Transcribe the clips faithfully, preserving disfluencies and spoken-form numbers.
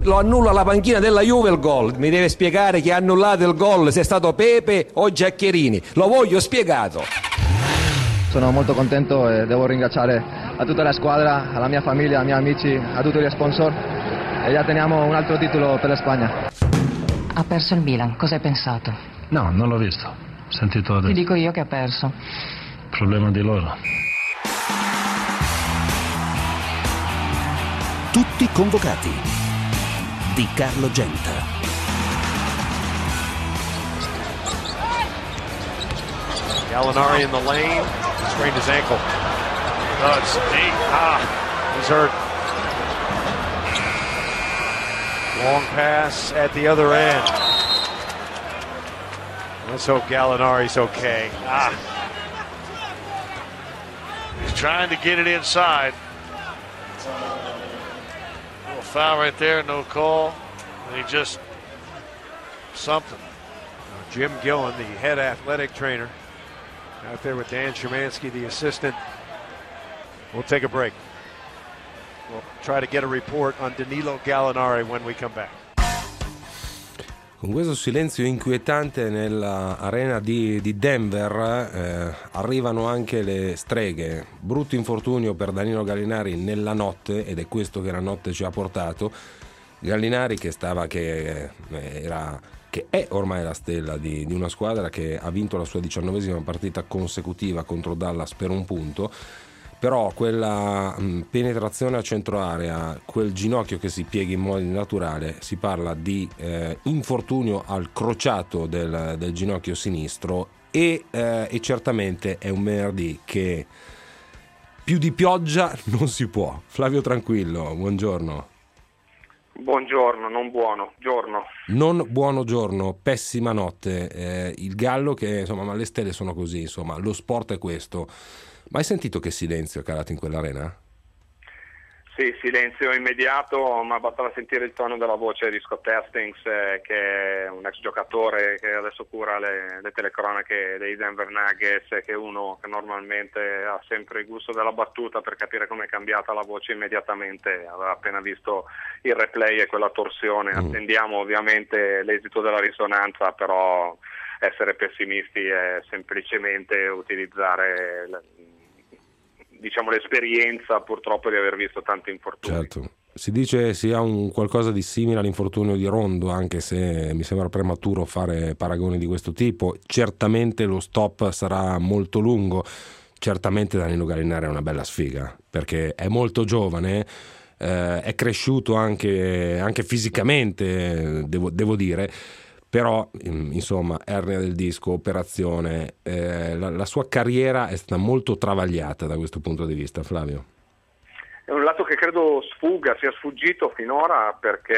lo annulla la panchina della Juve il gol. Mi deve spiegare chi ha annullato il gol, se è stato Pepe o Giaccherini. Lo voglio spiegato. Sono molto contento e devo ringraziare a tutta la squadra, alla mia famiglia, ai miei amici, a tutti gli sponsor, e già teniamo un altro titolo per la Spagna. Ha perso il Milan, cosa hai pensato? No, non l'ho visto, ho sentito adesso. Ti dico io che ha perso. Problema di loro. Tutti convocati di Carlo Genta. Gallinari in the lane, sprained his ankle. Oh, it's deep. Ah, he's hurt. Long pass at the other end. Let's hope Gallinari's okay. Ah. He's trying to get it inside. No foul right there, no call. And he just something. Jim Gillen, the head athletic trainer, out there with Dan Szymanski, the assistant. We'll take a break. We'll try to get a report on Danilo Gallinari when we come back. Con questo silenzio inquietante nell'arena di, di Denver eh, arrivano anche le streghe. Brutto infortunio per Danilo Gallinari nella notte, ed è questo che la notte ci ha portato. Gallinari che stava che eh, era che è ormai la stella di, di una squadra che ha vinto la sua diciannovesima partita consecutiva contro Dallas per un punto. Però quella mh, penetrazione a centro area, quel ginocchio che si piega in modo naturale, si parla di eh, infortunio al crociato del, del ginocchio sinistro e, eh, e certamente è un venerdì che più di pioggia non si può. Flavio Tranquillo, buongiorno. Buongiorno, non buono, giorno. Non buono giorno, pessima notte. Eh, il Gallo che, insomma, ma le stelle sono così, insomma, lo sport è questo. Ma hai sentito che silenzio è calato in quell'arena? Sì, silenzio immediato, ma bastava sentire il tono della voce di Scott Hastings, eh, che è un ex giocatore che adesso cura le, le telecronache dei Denver Nuggets, che è uno che normalmente ha sempre il gusto della battuta per capire come è cambiata la voce immediatamente. Aveva appena visto il replay e quella torsione. Mm. Attendiamo ovviamente l'esito della risonanza, però essere pessimisti è semplicemente utilizzare diciamo l'esperienza purtroppo di aver visto tanti infortuni. Certo, si dice sia un qualcosa di simile all'infortunio di Rondo, anche se mi sembra prematuro fare paragoni di questo tipo. Certamente lo stop sarà molto lungo, certamente Danilo Gallinari è una bella sfiga perché è molto giovane, eh, è cresciuto anche, anche fisicamente, devo, devo dire. Però insomma ernia del disco, operazione, eh, la, la sua carriera è stata molto travagliata da questo punto di vista. Flavio? È un lato che credo sfugga, sia sfuggito finora, perché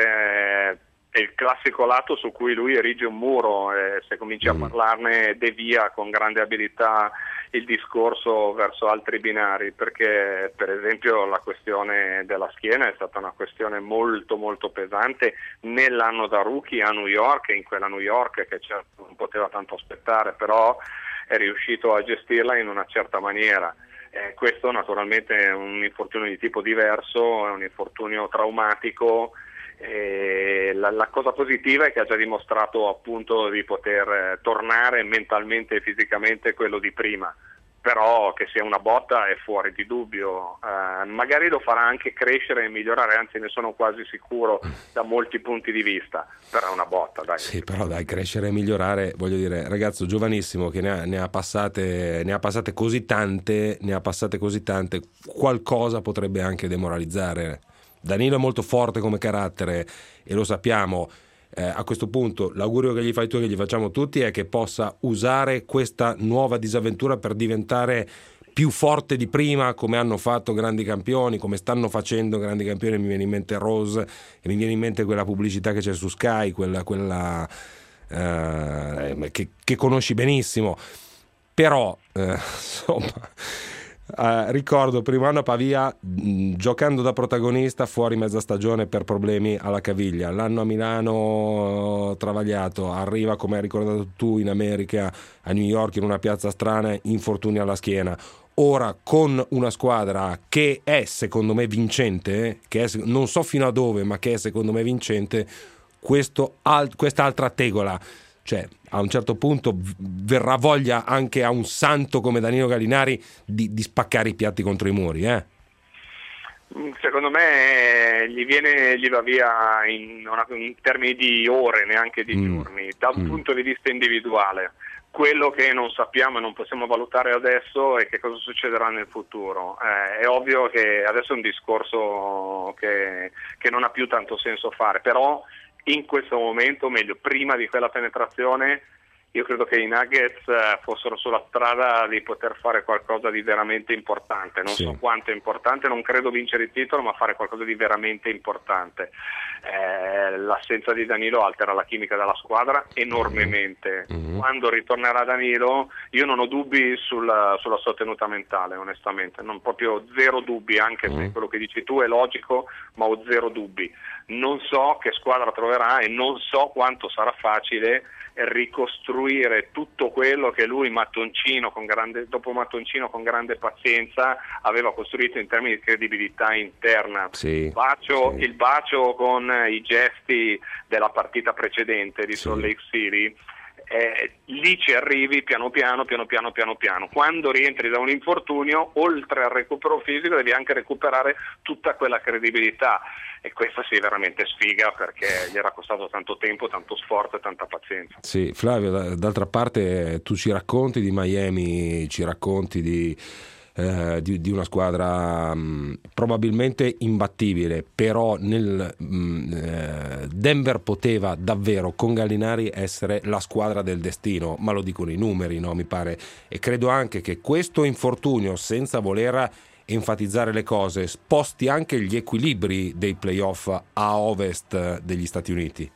è il classico lato su cui lui erige un muro e se comincia mm. a parlarne devia con grande abilità il discorso verso altri binari, perché per esempio la questione della schiena è stata una questione molto molto pesante nell'anno da rookie a New York, e in quella New York che certo non poteva tanto aspettare, però è riuscito a gestirla in una certa maniera. Eh, questo naturalmente è un infortunio di tipo diverso, è un infortunio traumatico. E la, la cosa positiva è che ha già dimostrato appunto di poter eh, tornare mentalmente e fisicamente quello di prima, però che sia una botta è fuori di dubbio. Eh, magari lo farà anche crescere e migliorare, anzi ne sono quasi sicuro da molti punti di vista, però è una botta, dai. Sì, però dai, crescere e migliorare, voglio dire, ragazzo giovanissimo che ne ha, ne ha passate ne ha passate così tante, ne ha passate così tante, qualcosa potrebbe anche demoralizzare. Danilo è molto forte come carattere e lo sappiamo. Eh, a questo punto l'augurio che gli fai tu e che gli facciamo tutti è che possa usare questa nuova disavventura per diventare più forte di prima, come hanno fatto grandi campioni, come stanno facendo grandi campioni. Mi viene in mente Rose e mi viene in mente quella pubblicità che c'è su Sky, quella, quella eh, che, che conosci benissimo. Però eh, insomma Uh, ricordo primo anno a Pavia mh, giocando da protagonista fuori mezza stagione per problemi alla caviglia, l'anno a Milano travagliato, arriva come hai ricordato tu in America a New York in una piazza strana, infortuni alla schiena. ora con una squadra che è secondo me vincente, che è, non so fino a dove, ma che è secondo me vincente, questo al, quest'altra tegola, cioè a un certo punto verrà voglia anche a un santo come Danilo Gallinari di, di spaccare i piatti contro i muri, eh? Secondo me gli viene, gli va via in, una, in termini di ore, neanche di mm. giorni, da un mm. punto di vista individuale. Quello che non sappiamo e non possiamo valutare adesso è che cosa succederà nel futuro. Eh, è ovvio che adesso è un discorso che, che non ha più tanto senso fare, però in questo momento, o meglio, prima di quella penetrazione, io credo che i Nuggets fossero sulla strada di poter fare qualcosa di veramente importante. Non sì. so quanto è importante, non credo vincere il titolo, ma fare qualcosa di veramente importante. Eh, l'assenza di Danilo altera la chimica della squadra enormemente. Mm-hmm. Quando ritornerà Danilo, io non ho dubbi sulla, sulla sua tenuta mentale, onestamente. Non proprio zero dubbi, anche mm-hmm. se quello che dici tu è logico, ma ho zero dubbi. Non so che squadra troverà e non so quanto sarà facile ricostruire tutto quello che lui Mattoncino con grande, dopo Mattoncino con grande pazienza aveva costruito in termini di credibilità interna. Sì, bacio, sì. Il bacio con i gesti della partita precedente di sì. Salt Lake City, eh, lì ci arrivi piano piano, piano piano, piano piano. Quando rientri da un infortunio, oltre al recupero fisico, devi anche recuperare tutta quella credibilità. E questa sì, veramente sfiga, perché gli era costato tanto tempo, tanto sforzo e tanta pazienza. Sì, Flavio, d'altra parte tu ci racconti di Miami, ci racconti di, eh, di, di una squadra mh, probabilmente imbattibile, però nel mh, eh, Denver poteva davvero con Gallinari essere la squadra del destino, ma lo dicono i numeri, no? Mi pare, e credo anche che questo infortunio, senza voler enfatizzare le cose, sposti anche gli equilibri dei playoff a ovest degli Stati Uniti.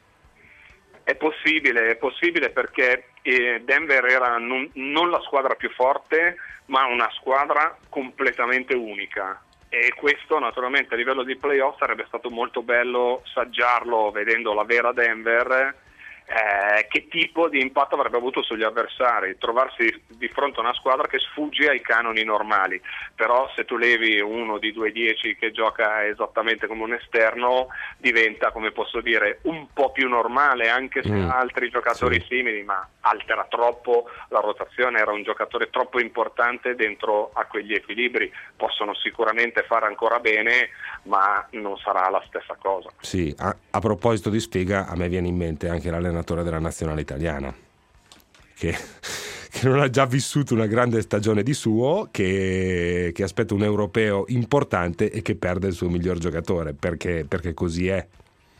È possibile, è possibile perché Denver era non, non la squadra più forte, ma una squadra completamente unica. E questo naturalmente a livello di playoff sarebbe stato molto bello saggiarlo vedendo la vera Denver. Eh, che tipo di impatto avrebbe avuto sugli avversari, trovarsi di fronte a una squadra che sfugge ai canoni normali. Però se tu levi uno di due dieci che gioca esattamente come un esterno, diventa, come posso dire, un po' più normale, anche se mm. altri giocatori sì. simili, ma altera troppo la rotazione. Era un giocatore troppo importante dentro a quegli equilibri. Possono sicuramente fare ancora bene, ma non sarà la stessa cosa. Sì, a, a proposito di sfiga, a me viene in mente anche l'allenatore della nazionale italiana che, che non ha già vissuto una grande stagione di suo, che, che aspetta un europeo importante e che perde il suo miglior giocatore, perché, perché così è.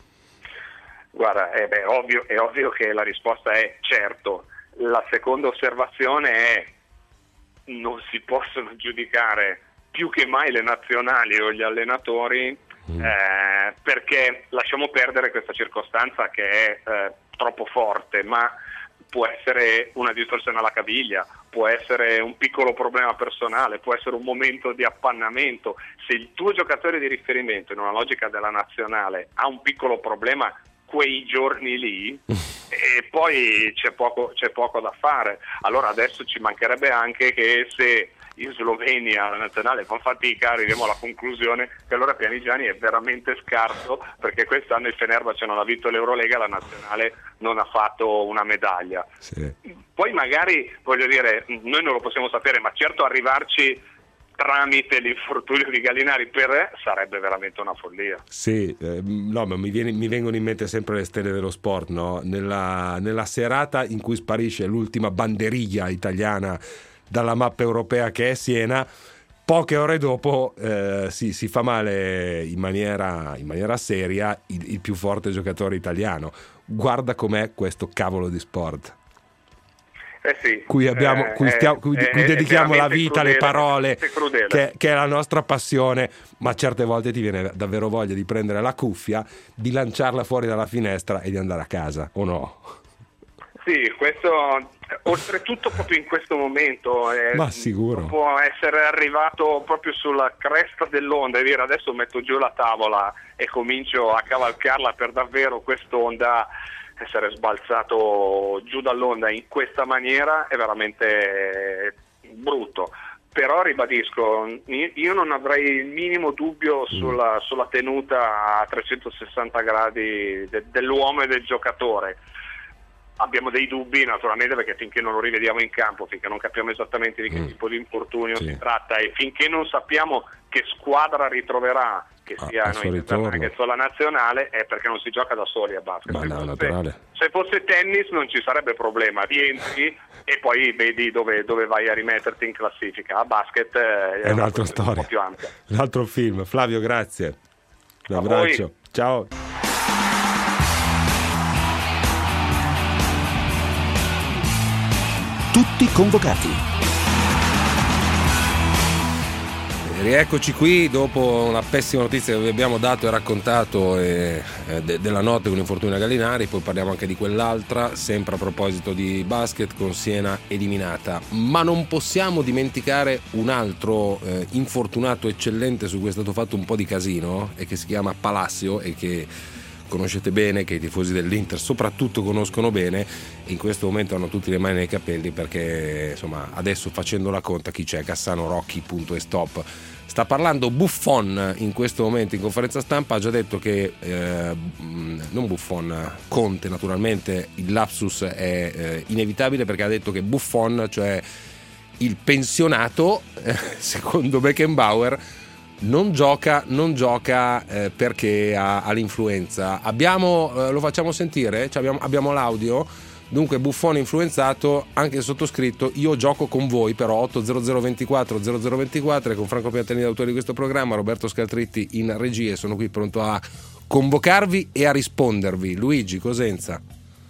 Guarda, è, beh, ovvio, è ovvio che la risposta è certo. La seconda osservazione è: non si possono giudicare più che mai le nazionali o gli allenatori mm. eh, perché lasciamo perdere questa circostanza che è eh, troppo forte, ma può essere una distorsione alla caviglia, può essere un piccolo problema personale, può essere un momento di appannamento. Se il tuo giocatore di riferimento in una logica della nazionale ha un piccolo problema quei giorni lì e poi c'è poco, c'è poco da fare. Allora adesso ci mancherebbe anche che se in Slovenia la nazionale fa fatica, arriviamo alla conclusione che allora Pianigiani è veramente scarso, perché quest'anno il Fenerbahce non ha vinto l'Eurolega, la nazionale non ha fatto una medaglia. Sì. Poi magari, voglio dire, noi non lo possiamo sapere, ma certo arrivarci tramite l'infortunio di Gallinari per re sarebbe veramente una follia. Sì, eh, no, ma mi, viene, mi vengono in mente sempre le stelle dello sport, no? Nella, nella serata in cui sparisce l'ultima banderiglia italiana dalla mappa europea, che è Siena, poche ore dopo eh, si, si fa male in maniera, in maniera seria il, il più forte giocatore italiano. Guarda com'è questo cavolo di sport. Eh sì, cui, abbiamo, eh, cui, stiamo, cui, eh, cui dedichiamo la vita, crudele, le parole, che, che è la nostra passione, ma certe volte ti viene davvero voglia di prendere la cuffia, di lanciarla fuori dalla finestra e di andare a casa, o no? Sì, questo oltretutto proprio in questo momento eh, ma sicuro può essere arrivato proprio sulla cresta dell'onda e dire adesso metto giù la tavola e comincio a cavalcarla per davvero. Quest'onda, essere sbalzato giù dall'onda in questa maniera è veramente brutto. però ribadisco, io non avrei il minimo dubbio sulla, sulla tenuta a trecentosessanta gradi de, dell'uomo e del giocatore. Abbiamo dei dubbi naturalmente perché finché non lo rivediamo in campo, finché non capiamo esattamente di che mm. tipo di infortunio sì. si tratta e finché non sappiamo che squadra ritroverà, che sia ah, noi che sia la nazionale, è perché non si gioca da soli a basket. Ma se, no, fosse, naturale. se fosse tennis non ci sarebbe problema, rientri e poi vedi dove, dove vai a rimetterti in classifica. A basket eh, è un'altra storia, un po' più ampia. Un altro film. Flavio, grazie. Un a abbraccio. voi. Ciao. Tutti convocati. Rieccoci qui dopo una pessima notizia che vi abbiamo dato e raccontato eh, de- della notte con l'infortunio a Gallinari, poi parliamo anche di quell'altra, sempre a proposito di basket, con Siena eliminata. Ma non possiamo dimenticare un altro eh, infortunato eccellente su cui è stato fatto un po' di casino e che si chiama Palacio e che conoscete bene, che i tifosi dell'Inter soprattutto conoscono bene, e in questo momento hanno tutti le mani nei capelli perché insomma adesso facendo la conta chi c'è? Cassano, Rocchi, punto e stop. Sta parlando Buffon in questo momento in conferenza stampa, ha già detto che eh, non Buffon, Conte naturalmente, il lapsus è eh, inevitabile perché ha detto che Buffon, cioè il pensionato eh, secondo Beckenbauer, non gioca, non gioca eh, perché ha, ha l'influenza. Abbiamo, eh, lo facciamo sentire? Cioè abbiamo, abbiamo l'audio. Dunque Buffon influenzato, anche il sottoscritto, io gioco con voi però otto zero zero ventiquattro zero zero ventiquattro e con Franco Piantani, l'autore di questo programma, Roberto Scaltritti in regia, e sono qui pronto a convocarvi e a rispondervi. Luigi Cosenza.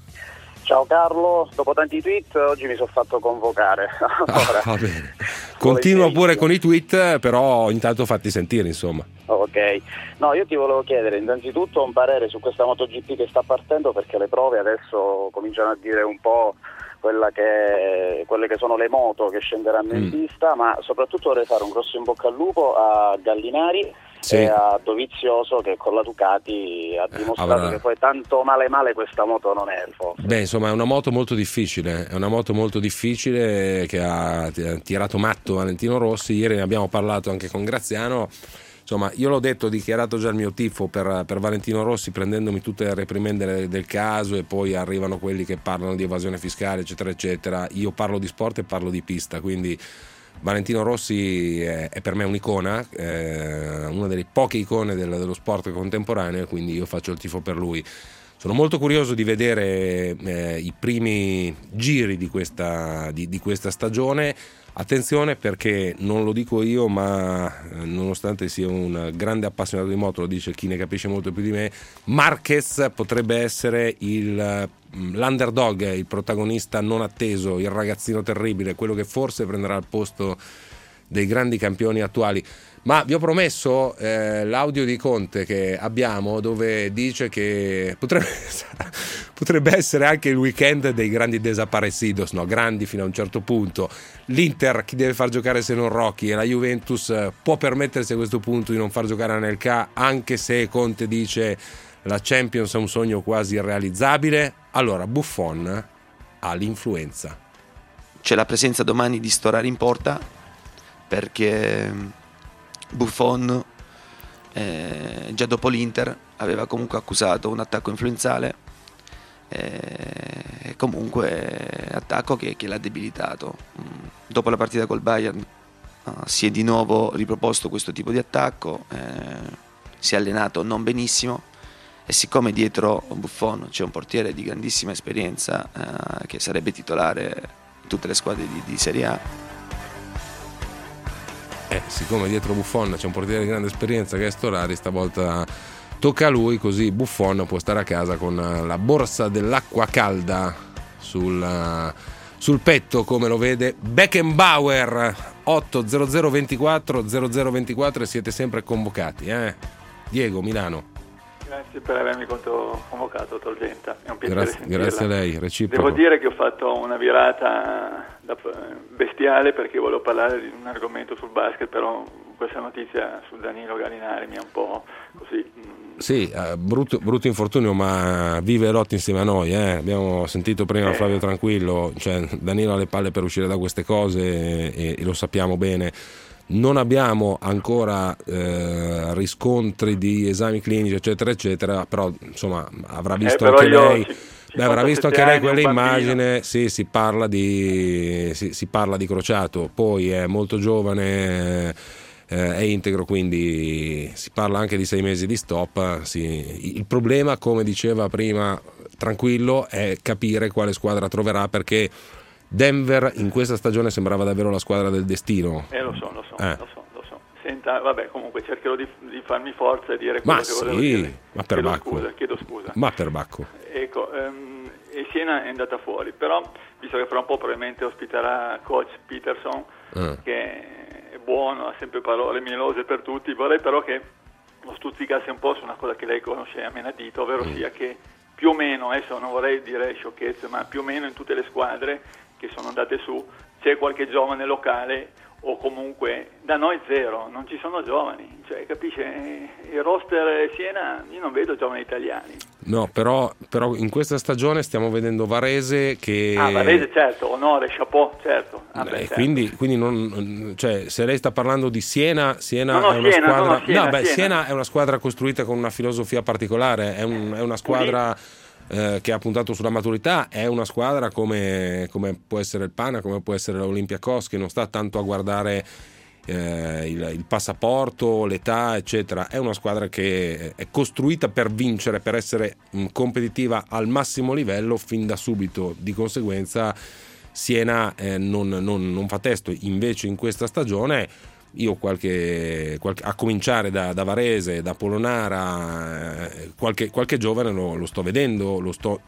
Ciao Carlo, dopo tanti tweet oggi mi sono fatto convocare. Allora, ah, va bene. Continua pure con i tweet, però intanto fatti sentire, insomma. Ok, no, io ti volevo chiedere innanzitutto un parere su questa MotoGP che sta partendo, perché le prove adesso cominciano a dire un po' quella che, quelle che sono le moto che scenderanno in mm. pista, ma soprattutto vorrei fare un grosso in bocca al lupo a Gallinari sì. e a Dovizioso, che con la Ducati ha dimostrato Avrà... che poi tanto male male questa moto non è forse. Beh, insomma è una moto molto difficile, è una moto molto difficile che ha tirato matto Valentino Rossi. Ieri ne abbiamo parlato anche con Graziano. Insomma, io l'ho detto, ho dichiarato già il mio tifo per, per Valentino Rossi, prendendomi tutte le reprimende del, del caso, e poi arrivano quelli che parlano di evasione fiscale eccetera eccetera. Io parlo di sport e parlo di pista, quindi Valentino Rossi è, è per me un'icona, eh, una delle poche icone del, dello sport contemporaneo, quindi io faccio il tifo per lui. Sono molto curioso di vedere eh, i primi giri di questa, di, di questa stagione. Attenzione, perché non lo dico io, ma eh, nonostante sia un grande appassionato di moto, lo dice chi ne capisce molto più di me, Marquez potrebbe essere il, l'underdog, il protagonista non atteso, il ragazzino terribile, quello che forse prenderà il posto dei grandi campioni attuali. Ma vi ho promesso eh, l'audio di Conte che abbiamo, dove dice che potrebbe, potrebbe essere anche il weekend dei grandi desaparecidos, no, grandi fino a un certo punto. L'Inter chi deve far giocare se non Rocchi, e la Juventus può permettersi a questo punto di non far giocare Anelka, anche se Conte dice la Champions è un sogno quasi irrealizzabile. Allora Buffon ha l'influenza. C'è la presenza domani di Storari in porta, perché Buffon eh, già dopo l'Inter aveva comunque accusato un attacco influenzale, e eh, comunque attacco che, che l'ha debilitato. Dopo la partita col Bayern uh, si è di nuovo riproposto questo tipo di attacco, eh, si è allenato non benissimo, e siccome dietro Buffon c'è un portiere di grandissima esperienza uh, che sarebbe titolare in tutte le squadre di, di Serie A, Eh, siccome dietro Buffon c'è un portiere di grande esperienza che è Storari, stavolta tocca a lui, così Buffon può stare a casa con la borsa dell'acqua calda sul, sul petto, come lo vede Beckenbauer. Otto zero zero ventiquattro zero zero ventiquattro e siete sempre convocati, eh? Diego, Milano. Grazie per avermi convocato, Tolgenta, è un piacere grazie, sentirla. Grazie a lei, reciproco. Devo dire che ho fatto una virata bestiale, perché volevo parlare di un argomento sul basket, però questa notizia su Danilo Gallinari mi ha un po' così... Mh. Sì, uh, brutto, brutto infortunio, ma vive Lotti insieme a noi, eh. Abbiamo sentito prima eh. Flavio Tranquillo, cioè Danilo ha le palle per uscire da queste cose e, e lo sappiamo bene. Non abbiamo ancora eh, riscontri di esami clinici eccetera eccetera, però insomma avrà visto eh, anche lei ci, beh, avrà visto anche lei quell'immagine. Sì, si parla di si, si parla di crociato, poi è molto giovane, eh, è integro, quindi si parla anche di sei mesi di stop. Sì. Il problema, come diceva prima Tranquillo, è capire quale squadra troverà, perché Denver in questa stagione sembrava davvero la squadra del destino. Eh lo so, lo so, eh. lo so, lo so. Senta, vabbè, comunque cercherò di, di farmi forza e dire quello ma che sì, volevo dire. Ma per chiedo Bacco. scusa, chiedo scusa. Ma per Bacco. Ecco, um, e Siena è andata fuori, però visto che fra un po' probabilmente ospiterà coach Peterson, eh. che è buono, ha sempre parole mielose per tutti, vorrei però che lo stuzzicasse un po' su una cosa che lei conosce a menadito, ovvero mm. sia che più o meno, adesso non vorrei dire sciocchezze, ma più o meno in tutte le squadre che sono andate su c'è qualche giovane locale, o comunque da noi zero, non ci sono giovani, cioè capisce, il roster Siena io non vedo giovani italiani. No, però, però in questa stagione stiamo vedendo Varese che... Ah, Varese certo, onore, chapeau, certo. Ah, beh, beh, certo. Quindi, quindi non, cioè, se lei sta parlando di Siena, Siena no, no, è una Siena, squadra... No, no, Siena, no beh, Siena. Siena è una squadra costruita con una filosofia particolare, è, un, è una squadra... Eh, che ha puntato sulla maturità, è una squadra come, come può essere il Pana, come può essere l'Olympiakos, che non sta tanto a guardare eh, il, il passaporto, l'età eccetera, è una squadra che è costruita per vincere, per essere mh, competitiva al massimo livello fin da subito. Di conseguenza Siena eh, non, non, non fa testo. Invece in questa stagione io qualche, qualche a cominciare da, da Varese, da Polonara, eh, qualche, qualche giovane lo, lo sto vedendo, lo sto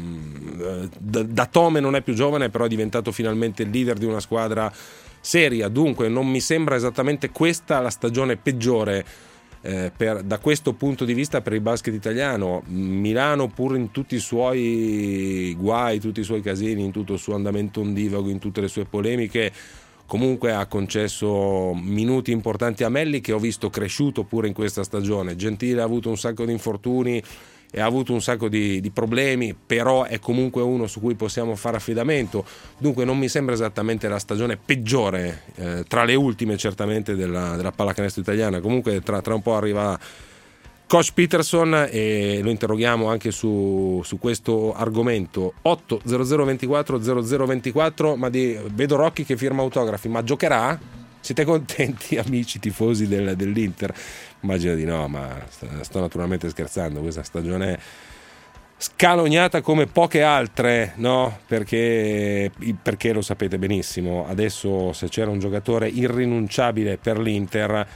mh, da, da Tome non è più giovane, però è diventato finalmente il leader di una squadra seria. Dunque non mi sembra esattamente questa la stagione peggiore eh, per, da questo punto di vista per il basket italiano. Milano, pur in tutti i suoi guai, tutti i suoi casini, in tutto il suo andamento ondivago, in tutte le sue polemiche, comunque ha concesso minuti importanti a Melli, che ho visto cresciuto pure in questa stagione. Gentile ha avuto un sacco di infortuni e ha avuto un sacco di, di problemi, però è comunque uno su cui possiamo fare affidamento. Dunque non mi sembra esattamente la stagione peggiore, eh, tra le ultime certamente della, della pallacanestro italiana. Comunque tra, tra un po' arriva Coach Peterson e lo interroghiamo anche su, su questo argomento. Otto zero zero ventiquattro zero zero ventiquattro, ma di, vedo Rocchi che firma autografi, ma giocherà? Siete contenti, amici tifosi del, dell'Inter? Immagino di no, ma sto, sto naturalmente scherzando. Questa stagione scalognata come poche altre, no? Perché, perché lo sapete benissimo, adesso se c'era un giocatore irrinunciabile per l'Inter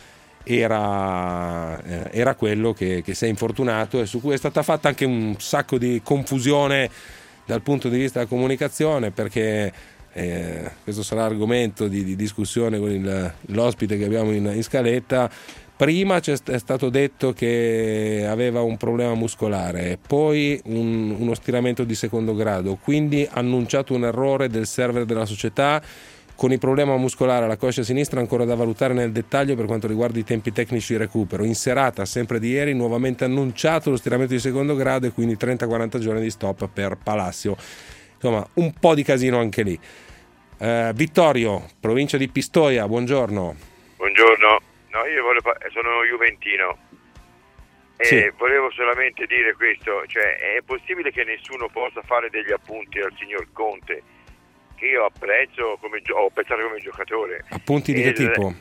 Era, eh, era quello che, che si è infortunato, e su cui è stata fatta anche un sacco di confusione dal punto di vista della comunicazione, perché eh, questo sarà argomento di, di discussione con il, l'ospite che abbiamo in, in scaletta. Prima c'è, è stato detto che aveva un problema muscolare, poi un, uno stiramento di secondo grado, quindi annunciato un errore del server della società. Con il problema muscolare alla coscia sinistra ancora da valutare nel dettaglio per quanto riguarda i tempi tecnici di recupero. In serata, sempre di ieri, nuovamente annunciato lo stiramento di secondo grado e quindi trenta quaranta giorni di stop per Palacio. Insomma, un po' di casino anche lì. Eh, Vittorio, provincia di Pistoia, buongiorno. Buongiorno, no, io volevo, sono juventino e sì. Volevo solamente dire questo, cioè è possibile che nessuno possa fare degli appunti al signor Conte, che io apprezzo come ho apprezzato come giocatore. Appunti di che tipo?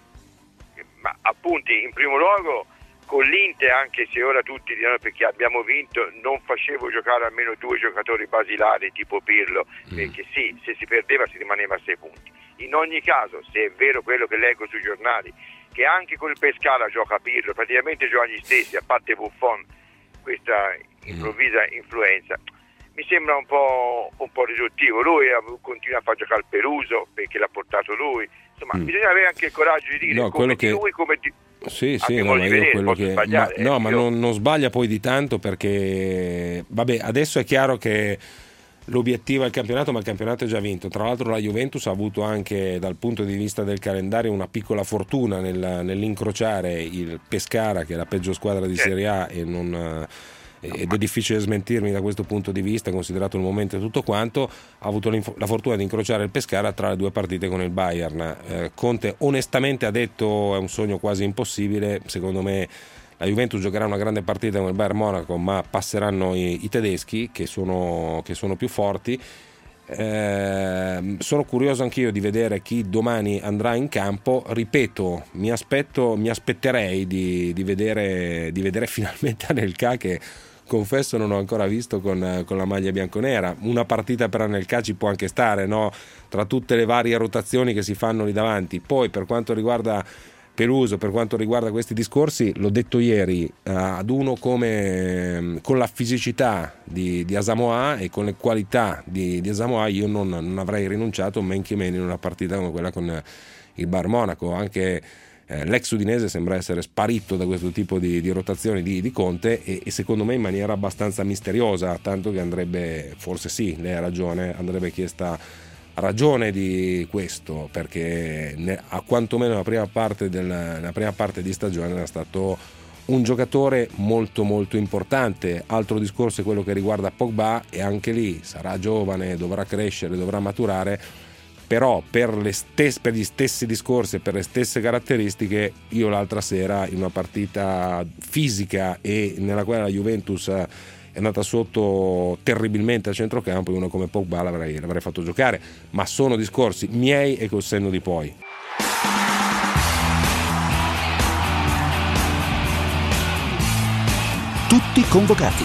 Ma appunti, in primo luogo con l'Inter, anche se ora tutti dicono perché abbiamo vinto, non facevo giocare almeno due giocatori basilari tipo Pirlo, mm. perché sì, se si perdeva si rimaneva a sei punti. In ogni caso, se è vero quello che leggo sui giornali, che anche col Pescara gioca Pirlo, praticamente gioca gli stessi, a parte Buffon, questa improvvisa mm. influenza, mi sembra un po', un po' riduttivo. Lui continua a far giocare il Peruso perché l'ha portato lui, insomma mm. bisogna avere anche il coraggio di dire no, come che... di lui, come di... Sì, sì, no, ma io vedere, quello che ma, no, ma non, non sbaglia poi di tanto, perché vabbè, adesso è chiaro che l'obiettivo è il campionato, ma il campionato è già vinto. Tra l'altro la Juventus ha avuto anche dal punto di vista del calendario una piccola fortuna nel, nell'incrociare il Pescara, che è la peggio squadra di Serie A, e non... ed è difficile smentirmi da questo punto di vista, considerato il momento e tutto quanto. Ha avuto la fortuna di incrociare il Pescara tra le due partite con il Bayern. eh, Conte onestamente ha detto è un sogno quasi impossibile. Secondo me la Juventus giocherà una grande partita con il Bayern Monaco, ma passeranno i, i tedeschi, che sono, che sono più forti. Eh, sono curioso anch'io di vedere chi domani andrà in campo. Ripeto, mi aspetto mi aspetterei di, di vedere di vedere finalmente Anelka, che confesso non ho ancora visto con, con la maglia bianconera. Una partita per Anelka ci può anche stare, no? Tra tutte le varie rotazioni che si fanno lì davanti. Poi per quanto riguarda Peluso, per quanto riguarda questi discorsi, l'ho detto ieri, uh, ad uno come con la fisicità di, di Asamoah e con le qualità di, di Asamoah io non, non avrei rinunciato, men che meno in una partita come quella con il Bayern Monaco. Anche eh, l'ex udinese sembra essere sparito da questo tipo di, di rotazioni di, di Conte e, e secondo me in maniera abbastanza misteriosa, tanto che andrebbe, forse sì, lei ha ragione, andrebbe chiesta ragione di questo, perché ne, a quantomeno la prima parte del, la prima parte di stagione era stato un giocatore molto molto importante. Altro discorso è quello che riguarda Pogba, e anche lì sarà giovane, dovrà crescere, dovrà maturare, però per, le stesse, per gli stessi discorsi e per le stesse caratteristiche io l'altra sera in una partita fisica e nella quale la Juventus è andata sotto terribilmente a centrocampo, uno come Pogba l'avrei, l'avrei fatto giocare, ma sono discorsi miei e col senno di poi. Tutti convocati.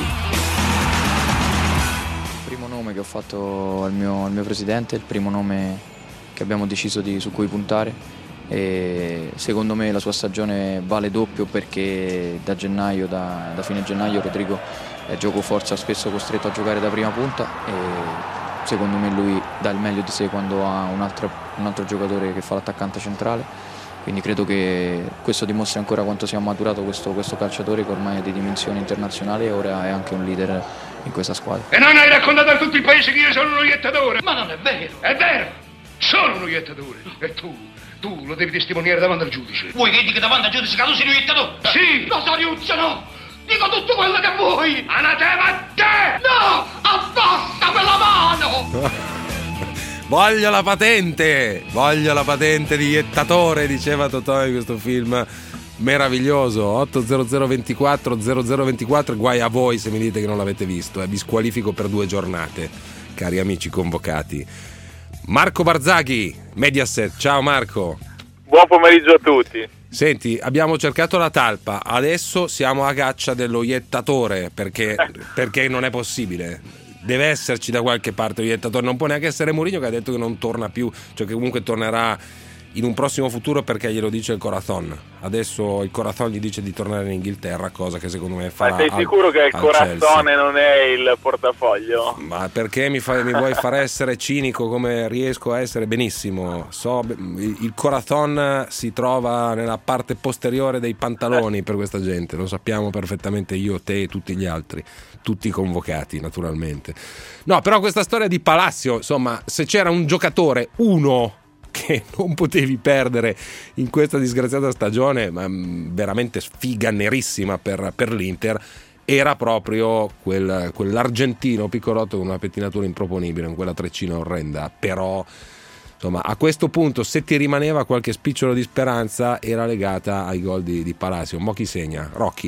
Il primo nome che ho fatto al mio, al mio presidente, il primo nome che abbiamo deciso di, su cui puntare, e secondo me la sua stagione vale doppio, perché da gennaio, da, da fine gennaio Rodrigo è gioco forza, spesso costretto a giocare da prima punta, e secondo me lui dà il meglio di sé quando ha un altro, un altro giocatore che fa l'attaccante centrale, quindi credo che questo dimostri ancora quanto sia maturato questo, questo calciatore, che ormai è di dimensione internazionale e ora è anche un leader in questa squadra. E non hai raccontato a tutto il paese che io sono uno iettatore? Ma non è vero! È vero! Sono uno iettatore! E tu, tu lo devi testimoniare davanti al giudice. Vuoi che dica davanti al giudice che tu sei un iettatore? Sì! Lo so, Riuzio, no! Dico tutto quello che vuoi! Anatema a te! No! Abbassa quella mano! Voglio la patente! Voglio la patente di iettatore, diceva Totò in questo film meraviglioso. otto zero zero ventiquattro zero zero ventiquattro, guai a voi se mi dite che non l'avete visto, eh. Vi squalifico per due giornate, cari amici convocati. Marco Barzaghi, Mediaset, ciao Marco. Buon pomeriggio a tutti. Senti, abbiamo cercato la talpa, adesso siamo a caccia dello iettatore, perché, perché non è possibile. Deve esserci da qualche parte lo iettatore, non può neanche essere Mourinho, che ha detto che non torna più, cioè che comunque tornerà in un prossimo futuro, perché glielo dice il Corazon. Adesso il Corazon gli dice di tornare in Inghilterra, cosa che secondo me farà. Ma sei sicuro al, che il Corazon non è il portafoglio? Ma perché mi, fai, mi vuoi far essere cinico come riesco a essere? Benissimo. So, il, il Corazon si trova nella parte posteriore dei pantaloni per questa gente, lo sappiamo perfettamente io, te e tutti gli altri, tutti convocati naturalmente. No, però questa storia di Palacio, insomma, se c'era un giocatore, uno che non potevi perdere in questa disgraziata stagione, ma veramente sfiga nerissima per, per l'Inter, era proprio quel, quell'argentino piccolotto con una pettinatura improponibile, con quella treccina orrenda. Però insomma, a questo punto, se ti rimaneva qualche spicciolo di speranza, era legata ai gol di, di Palacio. Mo' chi segna? Rocchi?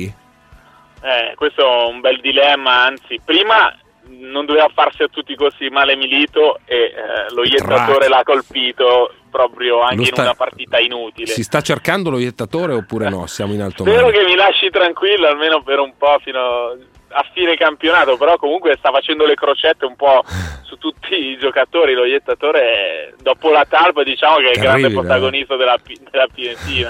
Eh, questo è un bel dilemma, anzi prima non doveva farsi a tutti i costi male Milito e eh, lo iettatore l'ha colpito proprio anche sta... in una partita inutile. Si sta cercando lo iettatore oppure no? Siamo in alto mare. Spero che mi lasci tranquillo almeno per un po' fino a fine campionato, però comunque sta facendo le crocette un po' su tutti i giocatori. Lo iettatore dopo la talpa diciamo che è il grande protagonista della, della Fiorentina.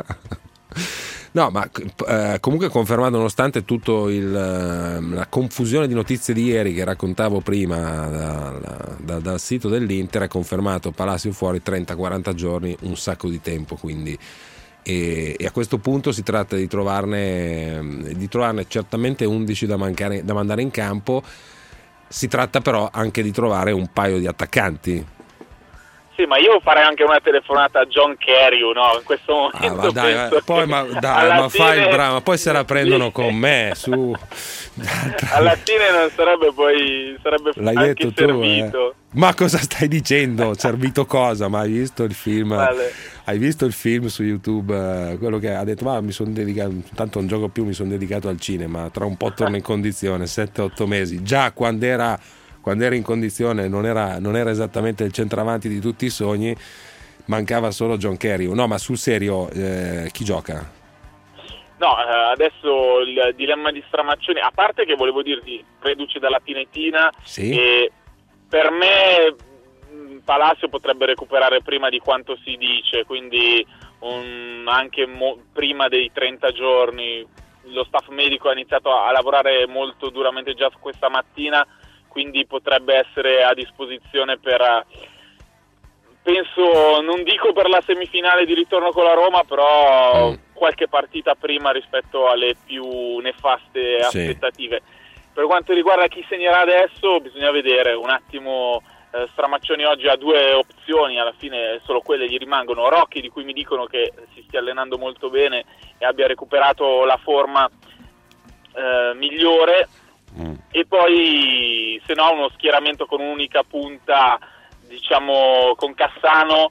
No, ma eh, comunque confermato, nonostante tutto il, la confusione di notizie di ieri che raccontavo prima da, da, dal sito dell'Inter, è confermato Palacio fuori trenta quaranta giorni, un sacco di tempo, quindi e, e a questo punto si tratta di trovarne di trovarne certamente undici da, mancare, da mandare in campo. si tratta però anche di trovare un paio di attaccanti. Sì, ma io farei anche una telefonata a John Kerry, no? In questo momento. Ah, ma dai, penso poi, che ma, dai, ma fine... fai il bravo, ma poi se la prendono con me, su. Alla fine non sarebbe poi sarebbe L'hai anche detto servito. tu, eh. Ma cosa stai dicendo? Servito cosa? Ma hai visto il film? Vale. Hai visto il film su YouTube? eh, Quello che ha detto, ma mi sono dedicato, tanto non gioco più, mi sono dedicato al cinema. Tra un po' torno in condizione, sette otto mesi. Già quando era, quando era in condizione non era, non era esattamente il centravanti di tutti i sogni, mancava solo John Kerry. No, ma sul serio, eh, chi gioca? No, eh, adesso il dilemma di Stramaccioni, a parte che volevo dirti, reduce dalla pinetina, Sì. e per me mh, Palacio potrebbe recuperare prima di quanto si dice, quindi un, anche mo, prima dei trenta giorni. Lo staff medico ha iniziato a, a lavorare molto duramente già questa mattina, quindi potrebbe essere a disposizione per... Penso, non dico per la semifinale di ritorno con la Roma, però mm. qualche partita prima rispetto alle più nefaste Sì. aspettative. Per quanto riguarda chi segnerà adesso, bisogna vedere un attimo. eh, Stramaccioni oggi ha due opzioni, alla fine solo quelle gli rimangono. Rocchi, di cui mi dicono che si stia allenando molto bene e abbia recuperato la forma eh, migliore, mm. e poi se no uno schieramento con un'unica punta, diciamo con Cassano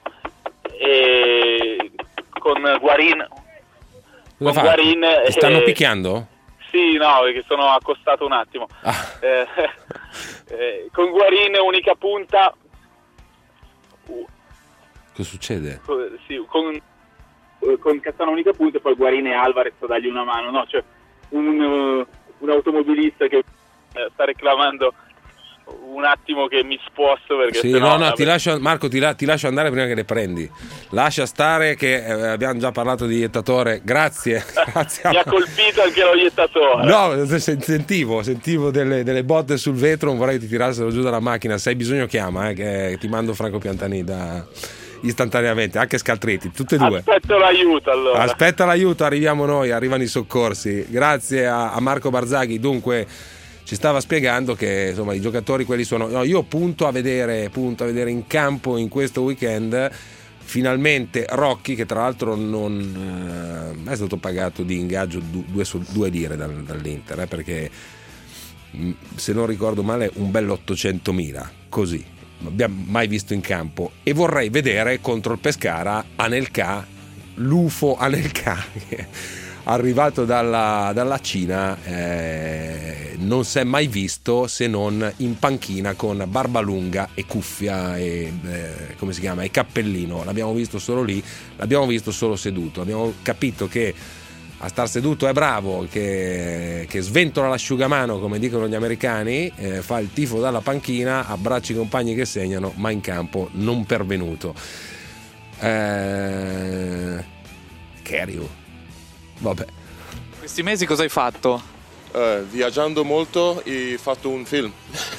e con Guarin. Cosa Con fa? Guarin Ti stanno e... picchiando? Sì, no, perché sono accostato un attimo. Ah. Eh, eh, con Guarin unica punta. Uh, Cosa succede? sì, con, con Cassano unica punta e poi Guarin e Alvarez a dargli una mano. No, cioè un, uh, un automobilista che uh, sta reclamando un attimo che mi sposto perché Sì, sennò, no, no, vabbè. ti lascio, Marco, ti, la- ti lascio andare prima che le prendi. Lascia stare che eh, abbiamo già parlato di iettatore. Grazie. Grazie. Mi ha colpito anche lo iettatore. No, se- sentivo, sentivo delle, delle botte sul vetro, non vorrei che ti tirassero giù dalla macchina. Se hai bisogno chiama, eh, che ti mando Franco Piantani da... istantaneamente, anche Scaltretti, tutte e due. Aspetto l'aiuto allora. Aspetta l'aiuto, arriviamo noi, arrivano i soccorsi. Grazie a, a Marco Barzaghi. Dunque ci stava spiegando che insomma i giocatori quelli sono, no, io punto a vedere punto a vedere in campo in questo weekend finalmente Rocchi, che tra l'altro non eh, è stato pagato di ingaggio due, due, due lire dal, dall'Inter, eh, perché mh, se non ricordo male un bello ottocentomila, così non abbiamo mai visto in campo, e vorrei vedere contro il Pescara Anelka, l'U F O Anelka, arrivato dalla, dalla Cina, eh, non si è mai visto se non in panchina con barba lunga e cuffia e eh, come si chiama, e cappellino. L'abbiamo visto solo lì, l'abbiamo visto solo seduto, abbiamo capito che a star seduto è bravo, che, che sventola l'asciugamano come dicono gli americani, eh, fa il tifo dalla panchina, abbraccia i compagni che segnano, ma in campo non pervenuto. eh, Kerio, vabbè. Questi mesi cosa hai fatto? Eh, viaggiando molto e fatto un film.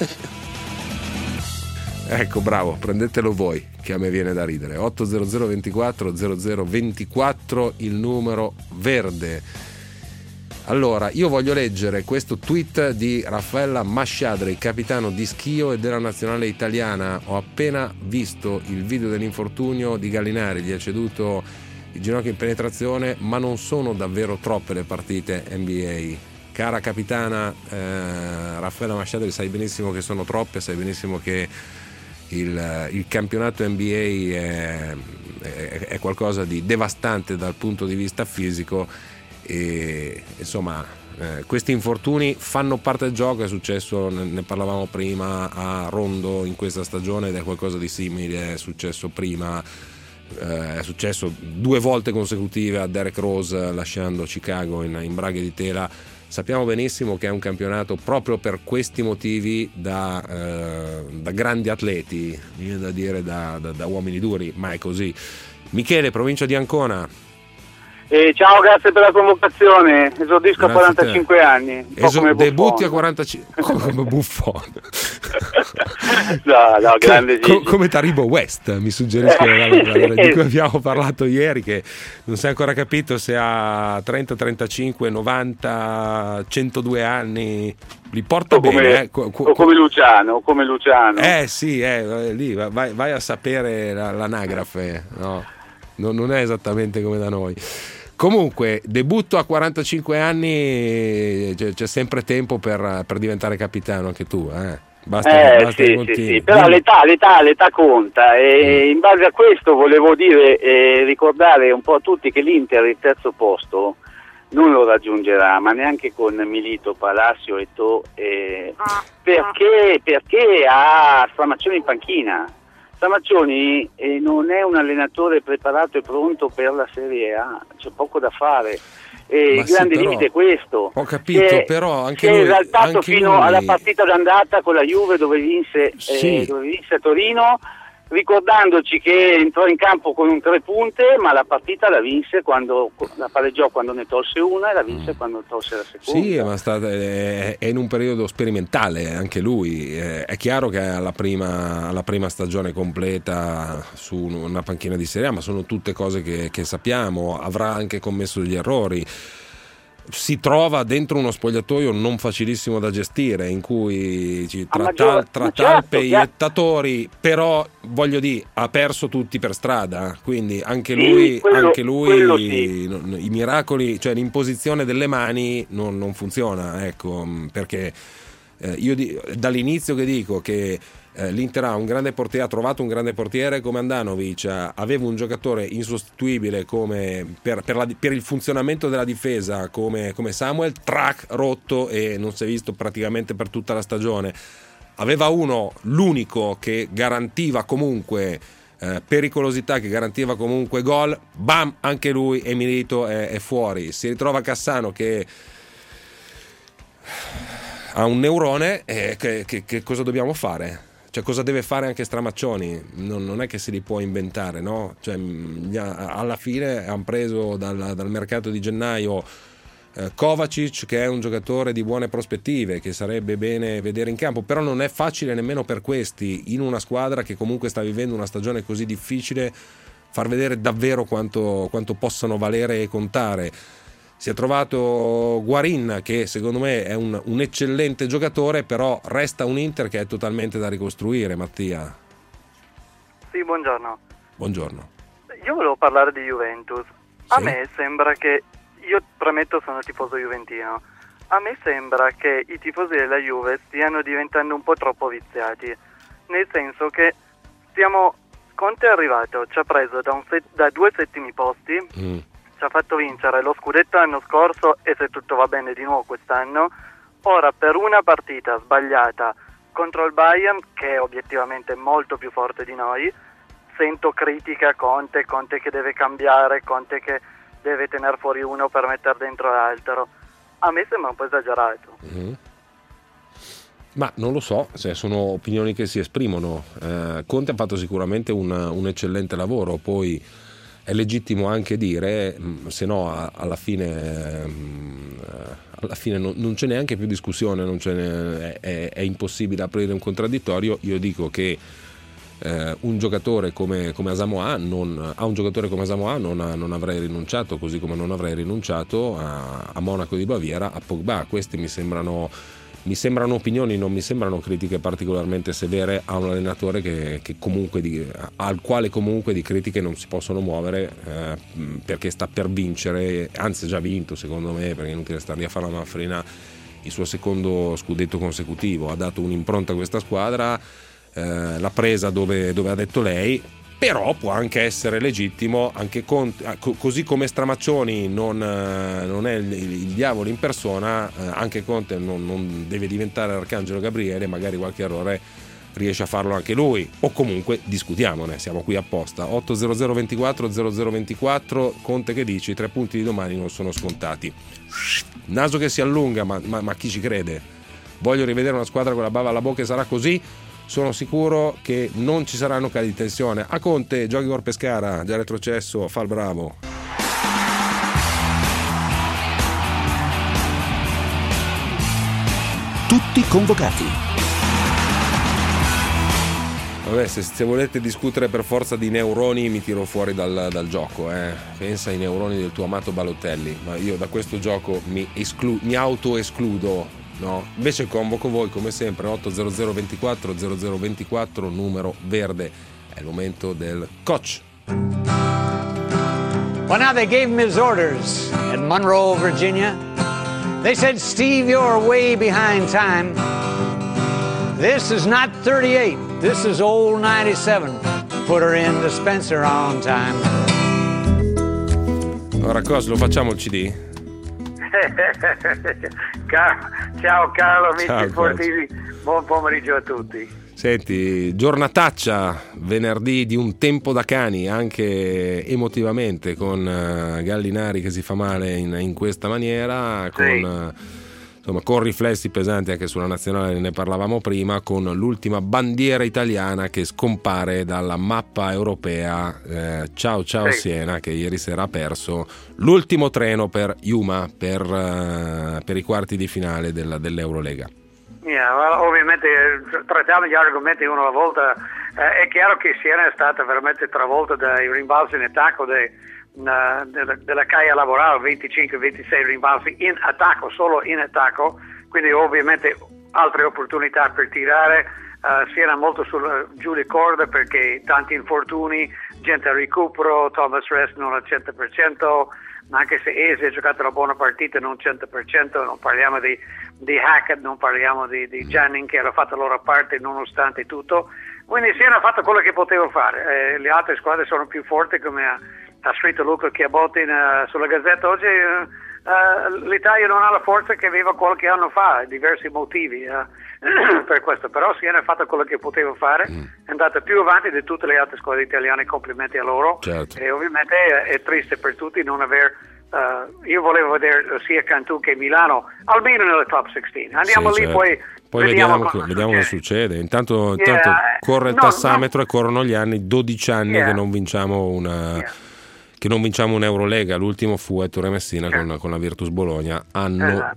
Ecco, bravo, prendetelo voi, che a me viene da ridere. otto zero zero ventiquattro zero zero ventiquattro il numero verde. Allora, io voglio leggere questo tweet di Raffaella Masciadri, capitano di Schio e della nazionale italiana. Ho appena visto il video dell'infortunio di Gallinari, gli è ceduto il ginocchio in penetrazione, ma non sono davvero troppe le partite N B A. Cara capitana eh, Raffaella Masciadri, sai benissimo che sono troppe, sai benissimo che il, il campionato N B A è, è, è qualcosa di devastante dal punto di vista fisico e insomma eh, questi infortuni fanno parte del gioco. È successo, ne, ne parlavamo prima, a Rondo in questa stagione, ed è qualcosa di simile, è successo prima, eh, è successo due volte consecutive a Derrick Rose lasciando Chicago in, in braghe di tela. Sappiamo benissimo che è un campionato proprio per questi motivi da, eh, da grandi atleti, viene da dire da, da, da uomini duri, ma è così. Michele, provincia di Ancona. Eh, ciao, grazie per la convocazione. Esordisco a quarantacinque anni. Un po' Eso, come debutti Buffon. a quarantacinque come Buffon. No, no, grande Co- come Taribo West, mi suggerisco di cui abbiamo parlato ieri, che non si è ancora capito se ha trenta, trentacinque, novanta, centodue anni. li porta o come, bene. Eh. Co- co- o come Luciano, o come Luciano. Eh sì, eh, lì vai, vai a sapere la, l'anagrafe, no? Non, non è esattamente come da noi. Comunque, debutto a quarantacinque anni, c'è, c'è sempre tempo per, per diventare capitano anche tu, eh? Basta, eh, basta sì, sì, sì, però l'età, l'età, l'età conta e mm. in base a questo volevo dire e ricordare un po' a tutti che l'Inter il terzo posto non lo raggiungerà, ma neanche con Milito, Palacio e To, eh, perché, perché ha Stramaccioni in panchina. Stramaccioni eh, non è un allenatore preparato e pronto per la Serie A, c'è poco da fare. E il grande sì, limite è questo. Ho capito, che, però anche che lui, è esaltato anche fino lui... alla partita d'andata con la Juve dove vinse, sì. eh, dove vinse a Torino, ricordandoci che entrò in campo con un tre punte, ma la partita la vinse quando la pareggiò quando ne tolse una e la vinse mm. quando tolse la seconda. Sì, ma sta, è, è in un periodo sperimentale anche lui. È chiaro che alla prima, alla prima stagione completa su una panchina di Serie A, ma sono tutte cose che, che sappiamo. Avrà anche commesso degli errori. Si trova dentro uno spogliatoio non facilissimo da gestire, in cui tra, ah, tal, tra certo, talpe e iettatori, però voglio dire ha perso tutti per strada, quindi anche lui, sì, quello, anche lui sì. no, i miracoli, cioè l'imposizione delle mani non, non funziona, ecco, perché eh, io di, dall'inizio che dico che Eh, l'Inter ha un grande portiere, ha trovato un grande portiere come Andanovic, aveva un giocatore insostituibile come per, per, la, per il funzionamento della difesa come, come Samuel, track rotto e non si è visto praticamente per tutta la stagione. Aveva uno, l'unico che garantiva comunque eh, pericolosità, che garantiva comunque gol, bam, anche lui e Milito è, è fuori. Si ritrova Cassano che ha un neurone, eh, che, che, che cosa dobbiamo fare? Cioè, cosa deve fare anche Stramaccioni? Non, non è che se li può inventare, no? Cioè, alla fine hanno preso dal, dal mercato di gennaio eh, Kovacic, che è un giocatore di buone prospettive, che sarebbe bene vedere in campo, però non è facile nemmeno per questi, in una squadra che comunque sta vivendo una stagione così difficile, far vedere davvero quanto, quanto possano valere e contare. Si è trovato Guarin, che secondo me è un, un eccellente giocatore, però resta un Inter che è totalmente da ricostruire. Mattia. Sì, buongiorno. Buongiorno. Io volevo parlare di Juventus. A sì? me sembra che, io premetto sono tifoso juventino, a me sembra che i tifosi della Juve stiano diventando un po' troppo viziati, nel senso che stiamo, Conte è arrivato, ci ha preso da, un set, da due settimi posti, mm. ci ha fatto vincere lo scudetto l'anno scorso e se tutto va bene di nuovo quest'anno. Ora per una partita sbagliata contro il Bayern, che è obiettivamente molto più forte di noi, sento critica a Conte, Conte che deve cambiare, Conte che deve tenere fuori uno per mettere dentro l'altro. A me sembra un po' esagerato. Mm-hmm. Ma non lo so, cioè, sono opinioni che si esprimono. eh, Conte ha fatto sicuramente un, un eccellente lavoro, poi è legittimo anche dire, se no alla fine, alla fine non, non c'è neanche più discussione, non ce n'è, è, è impossibile aprire un contraddittorio. Io dico che eh, un giocatore come, come Asamoah non, a un giocatore come Asamoah non, non avrei rinunciato, così come non avrei rinunciato a, a Monaco di Baviera, a Pogba. Questi mi sembrano Mi sembrano opinioni, non mi sembrano critiche particolarmente severe a un allenatore che, che comunque di, al quale comunque di critiche non si possono muovere, eh, perché sta per vincere, anzi ha già vinto secondo me, perché è inutile stare lì a fare la manfrina, il suo secondo scudetto consecutivo. Ha dato un'impronta a questa squadra, eh, l'ha presa dove, dove ha detto lei. Però può anche essere legittimo, anche Conte, così come Stramaccioni non, non è il, il diavolo in persona, anche Conte non, non deve diventare l'Arcangelo Gabriele, magari qualche errore riesce a farlo anche lui, o comunque discutiamone, siamo qui apposta. otto zero zero ventiquattro zero zero ventiquattro, Conte che dici, i tre punti di domani non sono scontati. Naso che si allunga, ma, ma, ma chi ci crede? Voglio rivedere una squadra con la bava alla bocca e sarà così. Sono sicuro che non ci saranno cali di tensione. A Conte, giochi col Pescara, già retrocesso, fa il bravo. Tutti convocati. Vabbè, se, se volete discutere per forza di neuroni mi tiro fuori dal, dal gioco, eh. Pensa ai neuroni del tuo amato Balotelli, ma io da questo gioco mi, esclu- mi auto-escludo no. Invece convoco voi come sempre otto zero zero ventiquattro zero zero ventiquattro, numero verde. È il momento del coach. Well, now they gave him his orders at Monroe, Virginia. They said, Steve, you're way behind time. This is not thirty-eight, this is old ninety-seven. Put her in the Spencer on time. Ora coach, lo facciamo il C D? Ciao Carlo, amici Ciao, sportivi, buon pomeriggio a tutti. Senti, giornataccia, venerdì di un tempo da cani, anche emotivamente, con uh, Gallinari che si fa male in, in questa maniera, con, sì. uh, insomma, con riflessi pesanti anche sulla nazionale, ne parlavamo prima, con l'ultima bandiera italiana che scompare dalla mappa europea. Eh, ciao ciao sì. Siena, che ieri sera ha perso l'ultimo treno per Yuma, per, uh, per i quarti di finale della, dell'Eurolega. Yeah, well, ovviamente trattiamo gli argomenti uno alla volta. Eh, è chiaro che Siena è stata veramente travolta dai rimbalzi in attacco de, na, della, della Caia Lavorale, venticinque ventisei rimbalzi in attacco, solo in attacco, quindi ovviamente altre opportunità per tirare. Uh, Siena molto sul, giù di corda perché tanti infortuni, gente a recupero, Thomas Rest non al cento per cento, anche se Esi ha giocato una buona partita non cento per cento, non parliamo di, di Hackett, non parliamo di, di Janning che ha fatto la loro parte nonostante tutto, quindi Siena ha fatto quello che poteva fare. Eh, le altre squadre sono più forti, come ha, ha scritto Luca Chiabotti in, uh, sulla Gazzetta oggi. Uh, uh, l'Italia non ha la forza che aveva qualche anno fa, diversi motivi uh, per questo, però Siena ha fatto quello che poteva fare, mm. è andata più avanti di tutte le altre squadre italiane, complimenti a loro. Certo. E ovviamente è, è triste per tutti non aver uh, io volevo vedere sia Cantù che Milano almeno nelle top sedici, andiamo sì, lì, certo. poi Poi vediamo, vediamo, cosa, vediamo cosa succede. Intanto, yeah. intanto corre il no, tassametro no. e corrono gli anni, dodici anni yeah. che non vinciamo una yeah. che non vinciamo un'Eurolega. L'ultimo fu Ettore Messina yeah. con, con la Virtus Bologna, anno esatto.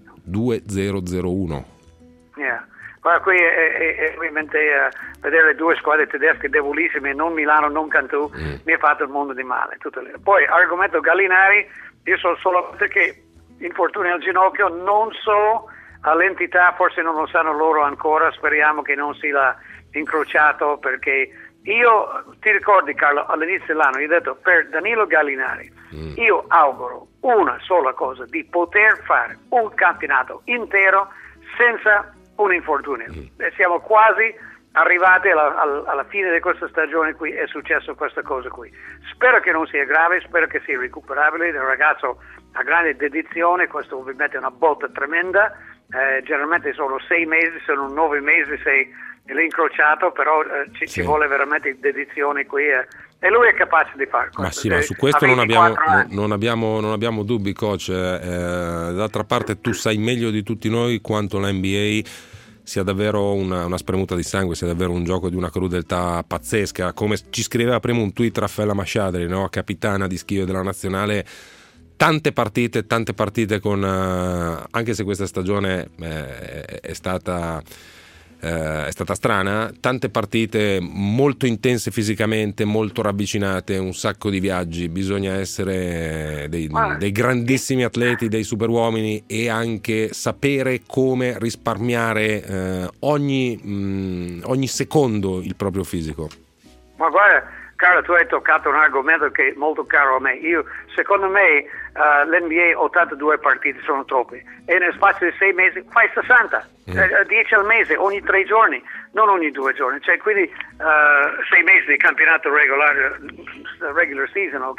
duemilauno. Yeah. Guarda, qui è, è, è ovviamente uh, vedere le due squadre tedesche debolissime, non Milano, non Cantù, mm. mi ha fatto il mondo di male. Tutte le... Poi argomento Gallinari, io so solo perché infortuni al ginocchio, non so all'entità, forse non lo sanno loro ancora, speriamo che non sia incrociato, perché io, ti ricordi Carlo, all'inizio dell'anno io ho detto per Danilo Gallinari, mm. io auguro una sola cosa, di poter fare un campionato intero senza un infortunio. Mm. E siamo quasi arrivati alla, alla, alla fine di questa stagione qui, è successo questa cosa qui. Spero che non sia grave, spero che sia recuperabile, il ragazzo ha grande dedizione, questo ovviamente è una botta tremenda, eh, generalmente sono sei mesi, sono nove mesi se l'incrociato, però eh, ci, sì. ci vuole veramente dedizione qui eh, e lui è capace di fare questo. Ma sì, ma su questo non abbiamo, non, abbiamo, non abbiamo dubbi, coach. Eh, d'altra parte tu sai meglio di tutti noi quanto la N B A sia davvero una, una spremuta di sangue, sia davvero un gioco di una crudeltà pazzesca, come ci scriveva prima un tweet Raffaella Masciadri, no? Capitana di schio della nazionale. Tante partite, tante partite con uh, anche se questa stagione eh, è stata eh, è stata strana, tante partite molto intense fisicamente, molto ravvicinate, un sacco di viaggi, bisogna essere dei, dei grandissimi atleti, dei superuomini e anche sapere come risparmiare eh, ogni, mh, ogni secondo il proprio fisico. Ma guarda Carlo, tu hai toccato un argomento che è molto caro a me. Io, secondo me uh, l'N B A ottantadue partite sono troppe e nel spazio di sei mesi fai sessanta, mm. eh, dieci al mese, ogni tre giorni, non ogni due giorni, cioè quindi uh, sei mesi di campionato regolare, regular season, ok?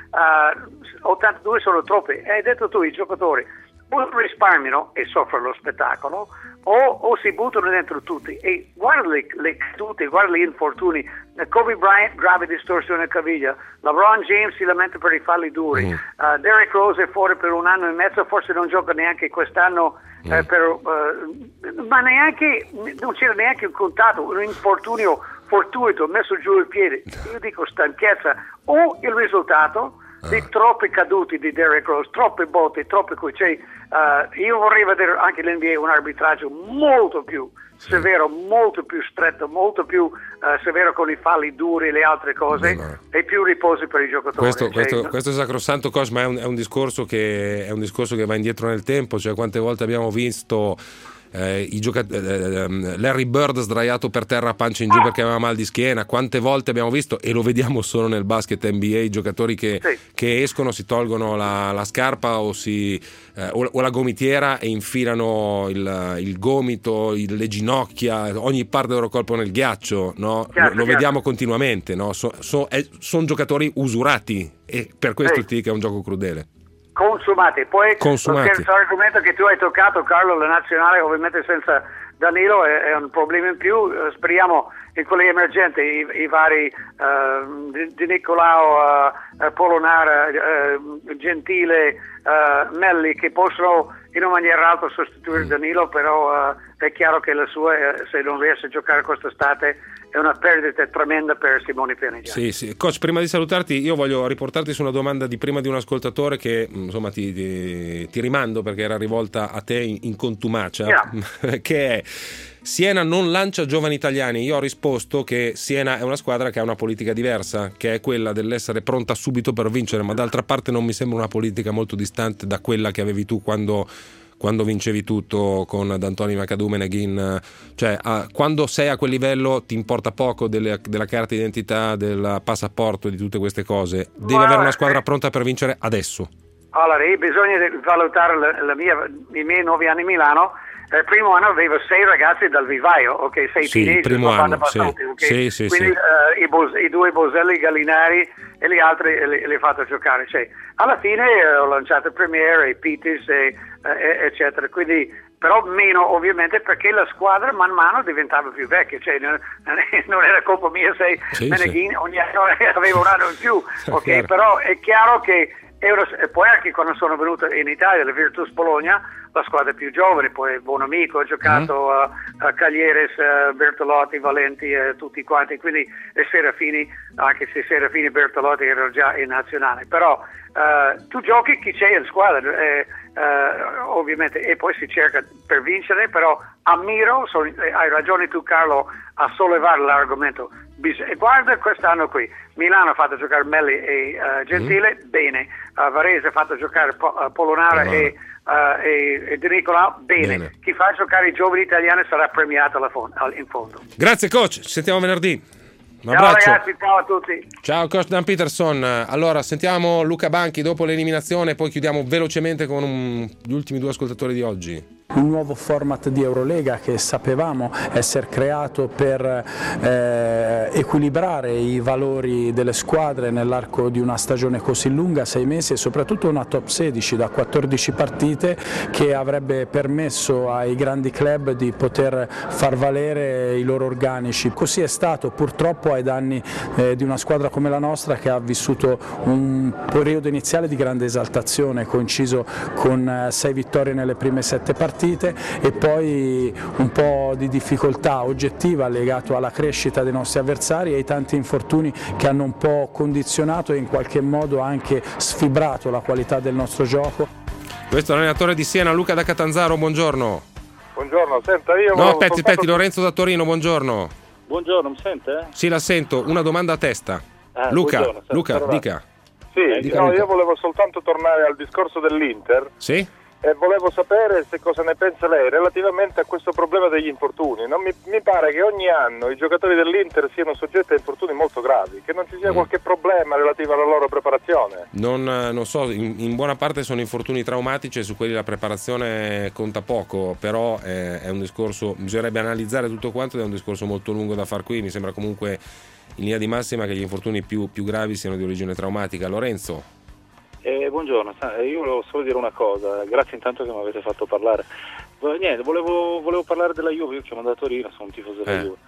Uh, ottantadue sono troppe e hai detto tu, i giocatori o risparmiano e soffrono lo spettacolo o, o si buttano dentro tutti e guarda le, le cadute, guarda gli infortuni. Kobe Bryant grave distorsione a caviglia, LeBron James si lamenta per i falli duri, mm. uh, Derrick Rose è fuori per un anno e mezzo, forse non gioca neanche quest'anno, mm. eh, per, uh, ma neanche non c'era neanche un contatto, un infortunio fortuito, messo giù il piede. Io dico stanchezza o il risultato di troppi caduti di Derrick Rose, troppe botte, troppe qui. Cioè, uh, io vorrei vedere anche l'N B A un arbitraggio molto più sì. severo, molto più stretto, molto più uh, severo con i falli duri e le altre cose no. e più riposi per i giocatori. Questo, cioè, questo, no? questo è sacrosanto, Cosma, è un, è un discorso che è un discorso che va indietro nel tempo, cioè quante volte abbiamo visto eh, i giocat- eh, Larry Bird sdraiato per terra a pancia in giù perché aveva mal di schiena. Quante volte abbiamo visto, e lo vediamo solo nel basket N B A, i giocatori che, sì. che escono, si tolgono la, la scarpa o, si, eh, o, o la gomitiera e infilano il, il gomito, il, le ginocchia, ogni parte del loro corpo nel ghiaccio, no? Chiaro, lo, lo chiaro. vediamo continuamente, no? So, so, eh, sono giocatori usurati e per questo sì. ti dico che è un gioco crudele. Consumati. Poi Consumati. lo terzo argomento che tu hai toccato, Carlo, la nazionale ovviamente senza Danilo è, è un problema in più. Uh, speriamo in quelli emergenti, i, i vari uh, di, di Nicolao, uh, uh, Polonara, uh, Gentile, uh, Melli, che possono in una maniera alta sostituire mm. Danilo, però uh, è chiaro che la sua, uh, se non riesce a giocare quest'estate, è una perdita tremenda per Simone Pianigiani. Sì, sì. Coach, prima di salutarti io voglio riportarti su una domanda di prima di un ascoltatore che insomma ti, ti, ti rimando perché era rivolta a te in, in contumacia, yeah. che è: Siena non lancia giovani italiani. Io ho risposto che Siena è una squadra che ha una politica diversa, che è quella dell'essere pronta subito per vincere, ma d'altra parte non mi sembra una politica molto distante da quella che avevi tu quando quando vincevi tutto con D'Antoni, Macadou, Meneghin. Cioè a, quando sei a quel livello ti importa poco delle, della carta d'identità, del passaporto, di tutte queste cose. Devi Ma, avere una squadra pronta per vincere adesso. Allora, bisogna valutare la, la mia, i miei nove anni a Milano. Il primo anno avevo sei ragazzi dal vivaio, ok, sei sì, teenager, primo anno, passati, sì. Okay? Sì, sì, quindi sì. Uh, i, Bos- i due Boselli, Gallinari e gli altri li, li ho fatto giocare. Cioè, alla fine uh, ho lanciato Premier e Pitis e, uh, eccetera, quindi però meno ovviamente perché la squadra man mano diventava più vecchia, cioè non, non era colpa mia se sì, Meneghin sì. ogni anno aveva un anno in più, ok, chiaro. Però è chiaro che e poi anche quando sono venuto in Italia, la Virtus Bologna, la squadra più giovane, poi buon amico, ho giocato mm. a, a Caglieres, uh, Bertolotti, Valenti, uh, tutti quanti, quindi e Serafini, anche se Serafini e Bertolotti erano già in nazionale, però uh, tu giochi chi c'è in squadra, eh, uh, ovviamente, e poi si cerca per vincere, però ammiro, so, eh, hai ragione tu Carlo a sollevare l'argomento. Bis- guarda quest'anno qui, Milano ha fatto giocare Melli e uh, Gentile, mm. bene, uh, Varese ha fatto giocare po- uh, Polonara oh, e, uh, e, e De Nicolao, bene. bene, chi fa giocare i giovani italiani sarà premiato alla fon- in fondo. Grazie coach, ci sentiamo venerdì. Un ciao abbraccio. Ragazzi, ciao a tutti. Ciao coach Dan Peterson. Allora sentiamo Luca Banchi dopo l'eliminazione, poi chiudiamo velocemente con un, gli ultimi due ascoltatori di oggi. Un nuovo format di Eurolega che sapevamo essere creato per eh, equilibrare i valori delle squadre nell'arco di una stagione così lunga, sei mesi, e soprattutto una top sedici da quattordici partite che avrebbe permesso ai grandi club di poter far valere i loro organici. Così è stato purtroppo ai danni eh, di una squadra come la nostra che ha vissuto un periodo iniziale di grande esaltazione, coinciso con eh, sei vittorie nelle prime sette partite e poi un po' di difficoltà oggettiva legato alla crescita dei nostri avversari e ai tanti infortuni che hanno un po' condizionato e in qualche modo anche sfibrato la qualità del nostro gioco. Questo è l'allenatore di Siena, Luca da Catanzaro, buongiorno. Buongiorno, senta io... No, aspetti, soltanto... aspetti, Lorenzo da Torino, buongiorno. Buongiorno, mi sente? Sì, la sento, una domanda a testa. Ah, Luca, buongiorno, Luca, dica. Sì, dica no, Luca. Io volevo soltanto tornare al discorso dell'Inter. Sì? E volevo sapere se cosa ne pensa lei relativamente a questo problema degli infortuni. Non mi, mi pare che ogni anno i giocatori dell'Inter siano soggetti a infortuni molto gravi, che non ci sia mm. qualche problema relativo alla loro preparazione. Non, non so, in, in buona parte sono infortuni traumatici e su quelli la preparazione conta poco, però è, è un discorso, bisognerebbe analizzare tutto quanto ed è un discorso molto lungo da far qui. Mi sembra comunque in linea di massima che gli infortuni più, più gravi siano di origine traumatica. Lorenzo? Eh, buongiorno, io volevo solo dire una cosa, grazie intanto che mi avete fatto parlare. Niente, volevo, volevo parlare della Juve, io chiamo da Torino, sono un tifoso della eh. Juve.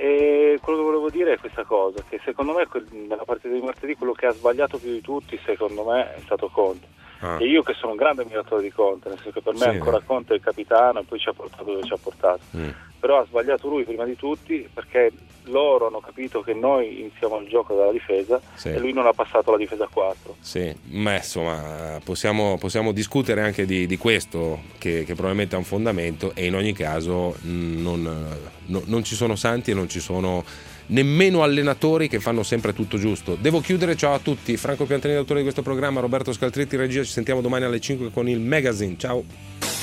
E quello che volevo dire è questa cosa, che secondo me nella partita di martedì quello che ha sbagliato più di tutti, secondo me, è stato Conte. Ah. E io che sono un grande ammiratore di Conte, nel senso che per me sì, ancora Conte è il capitano e poi ci ha portato dove ci ha portato. Mm. Però ha sbagliato lui prima di tutti perché loro hanno capito che noi iniziamo il gioco dalla difesa sì. e lui non ha passato la difesa a quattro. Sì, ma insomma possiamo, possiamo discutere anche di, di questo che, che probabilmente ha un fondamento e in ogni caso non, no, non ci sono santi e non ci sono nemmeno allenatori che fanno sempre tutto giusto. Devo chiudere, ciao a tutti, Franco Piantanini, autore di questo programma, Roberto Scaltritti, regia, ci sentiamo domani alle cinque con il Magazine, ciao.